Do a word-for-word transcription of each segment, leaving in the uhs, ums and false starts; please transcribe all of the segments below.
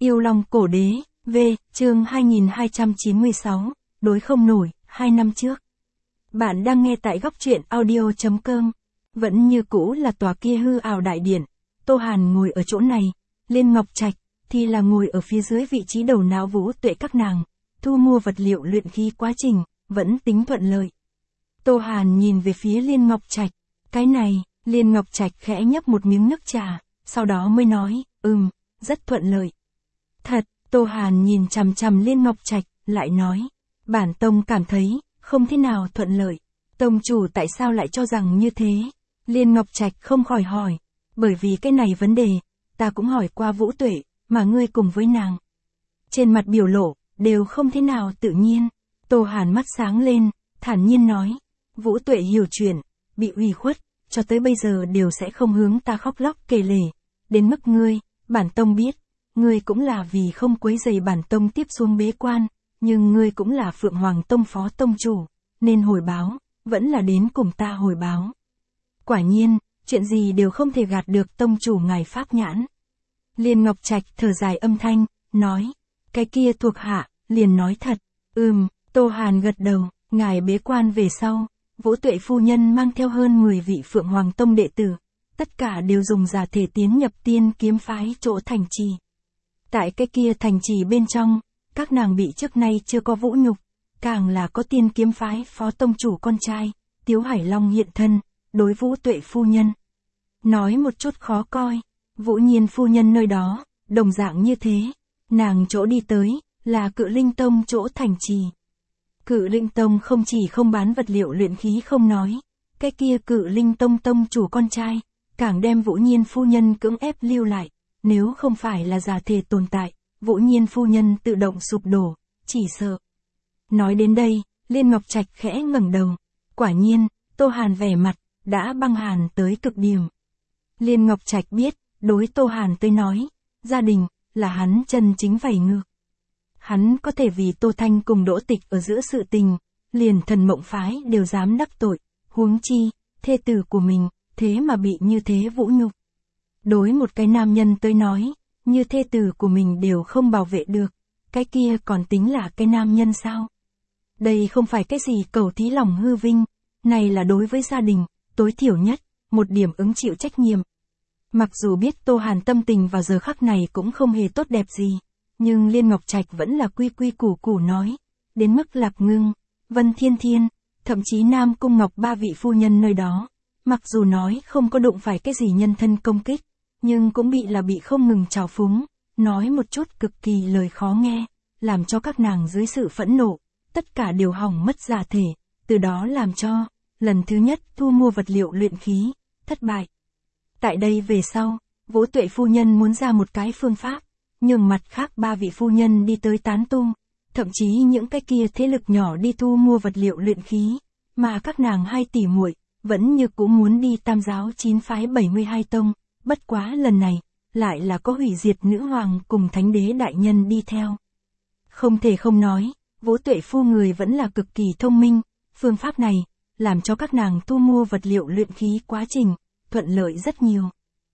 Yêu Long Cổ Đế, V, chương hai nghìn hai trăm chín mươi sáu, đối không nổi, hai năm trước. Bạn đang nghe tại góc truyện audio.com. Vẫn như cũ là tòa kia hư ảo đại điện. Tô Hàn ngồi ở chỗ này, Liên Ngọc Trạch thì là ngồi ở phía dưới vị trí đầu não Vũ Tuệ các nàng. Thu mua vật liệu luyện khí quá trình, vẫn tính thuận lợi. Tô Hàn nhìn về phía Liên Ngọc Trạch. Cái này, Liên Ngọc Trạch khẽ nhấp một miếng nước trà, sau đó mới nói, ừm, rất thuận lợi. Thật, Tô Hàn nhìn chằm chằm Liên Ngọc Trạch, lại nói, bản tông cảm thấy, không thế nào thuận lợi. Tông chủ tại sao lại cho rằng như thế? Liên Ngọc Trạch không khỏi hỏi, bởi vì cái này vấn đề, ta cũng hỏi qua Vũ Tuệ, mà ngươi cùng với nàng. Trên mặt biểu lộ, đều không thế nào tự nhiên. Tô Hàn mắt sáng lên, thản nhiên nói, Vũ Tuệ hiểu chuyện, bị ủy khuất, cho tới bây giờ đều sẽ không hướng ta khóc lóc kể lể. Đến mức ngươi, bản tông biết, ngươi cũng là vì không quấy rầy bản tông tiếp xuống bế quan, nhưng ngươi cũng là Phượng Hoàng Tông phó tông chủ, nên hồi báo, vẫn là đến cùng ta hồi báo. Quả nhiên, chuyện gì đều không thể gạt được tông chủ ngài pháp nhãn. Liên Ngọc Trạch thở dài âm thanh, nói, cái kia thuộc hạ, liền nói thật, ừm, Tô Hàn gật đầu, ngài bế quan về sau, Vũ Tuệ phu nhân mang theo hơn mười vị Phượng Hoàng Tông đệ tử, tất cả đều dùng giả thể tiến nhập tiên kiếm phái chỗ thành trì. Tại cái kia thành trì bên trong, các nàng bị trước nay chưa có vũ nhục, càng là có tiên kiếm phái phó tông chủ con trai, Tiếu Hải Long hiện thân, đối Vũ Tuệ phu nhân. Nói một chút khó coi, Vũ Nhiên phu nhân nơi đó, đồng dạng như thế, nàng chỗ đi tới, là Cự Linh Tông chỗ thành trì. Cự Linh Tông không chỉ không bán vật liệu luyện khí không nói, cái kia Cự Linh Tông tông chủ con trai, càng đem Vũ Nhiên phu nhân cưỡng ép lưu lại, nếu không phải là giả thể tồn tại, Vũ Nhiên phu nhân tự động sụp đổ, chỉ sợ. Nói đến đây, Liên Ngọc Trạch khẽ ngẩng đầu, quả nhiên, Tô Hàn vẻ mặt, đã băng hàn tới cực điểm. Liên Ngọc Trạch biết, đối Tô Hàn tới nói, gia đình, là hắn chân chính vảy ngược. Hắn có thể vì Tô Thanh cùng Đỗ Tịch ở giữa sự tình, liền Thần Mộng phái đều dám đắc tội, huống chi, thê tử của mình, thế mà bị như thế vũ nhục. Đối một cái nam nhân tới nói, như thê tử của mình đều không bảo vệ được, cái kia còn tính là cái nam nhân sao? Đây không phải cái gì cầu thí lòng hư vinh, này là đối với gia đình, tối thiểu nhất, một điểm ứng chịu trách nhiệm. Mặc dù biết Tô Hàn tâm tình vào giờ khắc này cũng không hề tốt đẹp gì, nhưng Liên Ngọc Trạch vẫn là quy quy củ củ nói, đến mức Lạc Ngưng, Vân Thiên Thiên, thậm chí Nam Cung Ngọc ba vị phu nhân nơi đó, mặc dù nói không có đụng phải cái gì nhân thân công kích, nhưng cũng bị là bị không ngừng trào phúng, nói một chút cực kỳ lời khó nghe, làm cho các nàng dưới sự phẫn nộ, tất cả đều hỏng mất giả thể, từ đó làm cho, lần thứ nhất thu mua vật liệu luyện khí, thất bại. Tại đây về sau, Vũ Tuệ phu nhân muốn ra một cái phương pháp, nhưng mặt khác ba vị phu nhân đi tới tán tu, thậm chí những cái kia thế lực nhỏ đi thu mua vật liệu luyện khí, mà các nàng hai tỷ muội vẫn như cũ muốn đi tam giáo chín phái bảy mươi hai tông, bất quá lần này, lại là có hủy diệt nữ hoàng cùng thánh đế đại nhân đi theo. Không thể không nói, Vũ Tuệ phu người vẫn là cực kỳ thông minh, phương pháp này, làm cho các nàng thu mua vật liệu luyện khí quá trình, thuận lợi rất nhiều.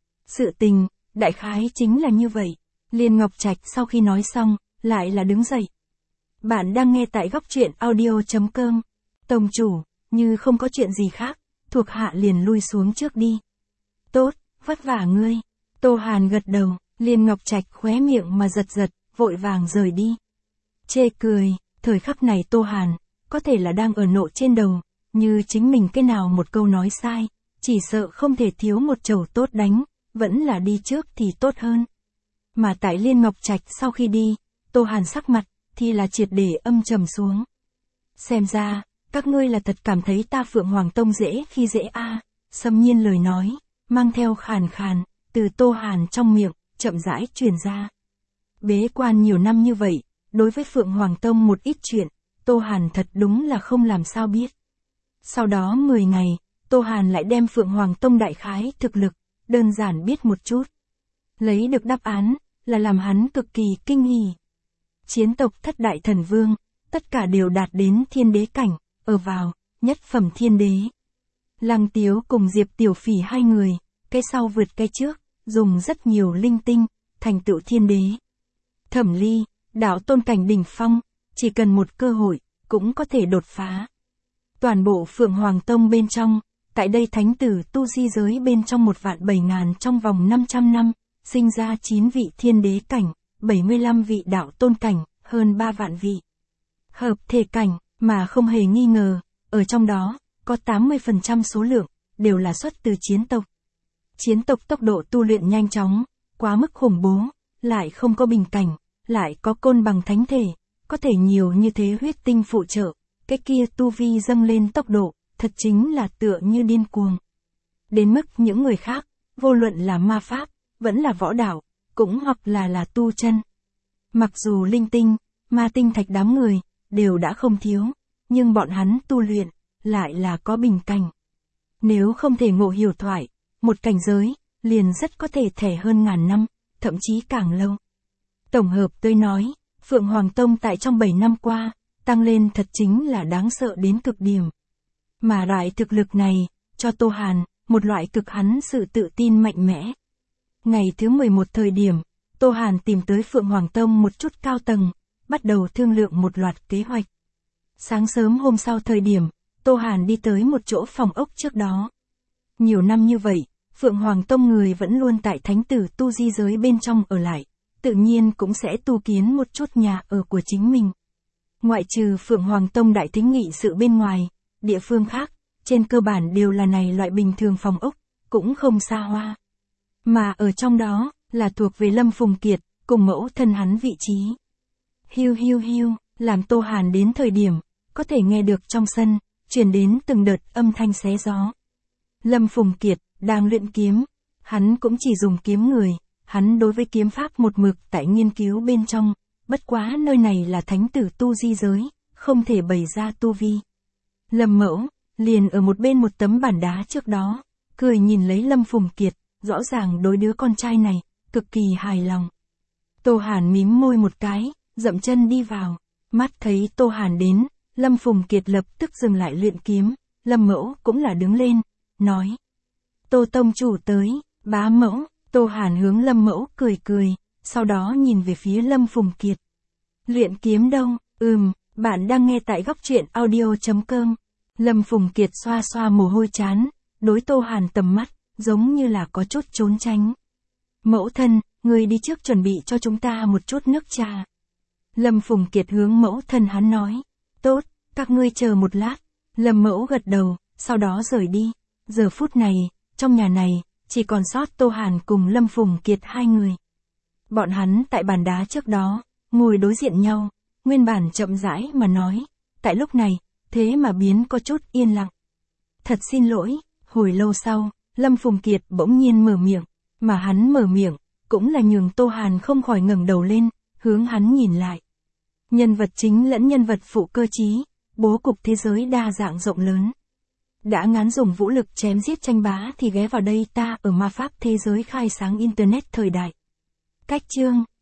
Sự tình, đại khái chính là như vậy. Liên Ngọc Trạch sau khi nói xong, lại là đứng dậy. Bạn đang nghe tại góc truyện audio.com. Tông chủ, như không có chuyện gì khác, thuộc hạ liền lui xuống trước đi. Tốt, vất vả ngươi. Tô Hàn gật đầu, Liên Ngọc Trạch khóe miệng mà giật giật, vội vàng rời đi. Chê cười, thời khắc này Tô Hàn, có thể là đang ở nộ trên đầu, như chính mình cái nào một câu nói sai, chỉ sợ không thể thiếu một chầu tốt đánh, vẫn là đi trước thì tốt hơn. Mà tại Liên Ngọc Trạch sau khi đi, Tô Hàn sắc mặt, thì là triệt để âm trầm xuống. Xem ra, các ngươi là thật cảm thấy ta Phượng Hoàng Tông dễ khi dễ a à. Xâm Nhiên lời nói, mang theo khàn khàn, từ Tô Hàn trong miệng, chậm rãi truyền ra. Bế quan nhiều năm như vậy, đối với Phượng Hoàng Tông một ít chuyện, Tô Hàn thật đúng là không làm sao biết. Sau đó mười ngày, Tô Hàn lại đem Phượng Hoàng Tông đại khái thực lực, đơn giản biết một chút. Lấy được đáp án, là làm hắn cực kỳ kinh hỉ. Chiến tộc thất đại thần vương, tất cả đều đạt đến thiên đế cảnh, ở vào, nhất phẩm thiên đế. Lăng Tiếu cùng Diệp Tiểu Phỉ hai người, cái sau vượt cái trước, dùng rất nhiều linh tinh, thành tựu thiên đế. Thẩm Ly, đạo tôn cảnh đỉnh phong, chỉ cần một cơ hội, cũng có thể đột phá. Toàn bộ Phượng Hoàng Tông bên trong, tại đây thánh tử tu di giới bên trong một vạn bảy ngàn trong vòng năm trăm năm, sinh ra chín vị thiên đế cảnh, bảy mươi lăm vị đạo tôn cảnh, hơn ba vạn vị hợp thể cảnh, mà không hề nghi ngờ, ở trong đó, có tám mươi phần trăm số lượng, đều là xuất từ chiến tộc. Chiến tộc tốc độ tu luyện nhanh chóng, quá mức khủng bố, lại không có bình cảnh, lại có côn bằng thánh thể, có thể nhiều như thế huyết tinh phụ trợ, cái kia tu vi dâng lên tốc độ, thật chính là tựa như điên cuồng. Đến mức những người khác, vô luận là ma pháp, vẫn là võ đạo, cũng hoặc là là tu chân. Mặc dù linh tinh, ma tinh thạch đám người, đều đã không thiếu, nhưng bọn hắn tu luyện, lại là có bình cảnh. Nếu không thể ngộ hiểu thoại, một cảnh giới, liền rất có thể thẻ hơn ngàn năm, thậm chí càng lâu. Tổng hợp tôi nói, Phượng Hoàng Tông tại trong bảy năm qua, tăng lên thật chính là đáng sợ đến cực điểm. Mà loại thực lực này, cho Tô Hàn, một loại cực hắn sự tự tin mạnh mẽ. Ngày thứ mười một thời điểm, Tô Hàn tìm tới Phượng Hoàng Tông một chút cao tầng, bắt đầu thương lượng một loạt kế hoạch. Sáng sớm hôm sau thời điểm, Tô Hàn đi tới một chỗ phòng ốc trước đó. Nhiều năm như vậy, Phượng Hoàng Tông người vẫn luôn tại thánh tử tu di giới bên trong ở lại, tự nhiên cũng sẽ tu kiến một chút nhà ở của chính mình. Ngoại trừ Phượng Hoàng Tông đại thính nghị sự bên ngoài, địa phương khác, trên cơ bản đều là này loại bình thường phòng ốc, cũng không xa hoa. Mà ở trong đó, là thuộc về Lâm Phùng Kiệt, cùng mẫu thân hắn vị trí. Hiu hiu hiu, làm Tô Hàn đến thời điểm, có thể nghe được trong sân, truyền đến từng đợt âm thanh xé gió. Lâm Phùng Kiệt, đang luyện kiếm, hắn cũng chỉ dùng kiếm người, hắn đối với kiếm pháp một mực tại nghiên cứu bên trong, bất quá nơi này là thánh tử tu di giới, không thể bày ra tu vi. Lâm Mẫu, liền ở một bên một tấm bản đá trước đó, cười nhìn lấy Lâm Phùng Kiệt, rõ ràng đối đứa con trai này, cực kỳ hài lòng. Tô Hàn mím môi một cái, dậm chân đi vào, mắt thấy Tô Hàn đến, Lâm Phùng Kiệt lập tức dừng lại luyện kiếm, Lâm Mẫu cũng là đứng lên, nói. Tô Tông chủ tới, bá mẫu, Tô Hàn hướng Lâm Mẫu cười cười, sau đó nhìn về phía Lâm Phùng Kiệt. Luyện kiếm đâu, ừm, bạn đang nghe tại góc truyện audio chấm com. Lâm Phùng Kiệt xoa xoa mồ hôi chán, đối Tô Hàn tầm mắt, giống như là có chút trốn tránh. Mẫu thân, người đi trước chuẩn bị cho chúng ta một chút nước trà. Lâm Phùng Kiệt hướng mẫu thân hắn nói. Tốt, các ngươi chờ một lát. Lâm Mẫu gật đầu, sau đó rời đi. Giờ phút này, trong nhà này, chỉ còn sót Tô Hàn cùng Lâm Phùng Kiệt hai người. Bọn hắn tại bàn đá trước đó, ngồi đối diện nhau, nguyên bản chậm rãi mà nói. Tại lúc này, thế mà biến có chút yên lặng. Thật xin lỗi, hồi lâu sau, Lâm Phùng Kiệt bỗng nhiên mở miệng, mà hắn mở miệng, cũng là nhường Tô Hàn không khỏi ngẩng đầu lên, hướng hắn nhìn lại. Nhân vật chính lẫn nhân vật phụ cơ trí, bố cục thế giới đa dạng rộng lớn. Đã ngán dùng vũ lực chém giết tranh bá thì ghé vào đây ta ở ma pháp thế giới khai sáng Internet thời đại. Cách chương,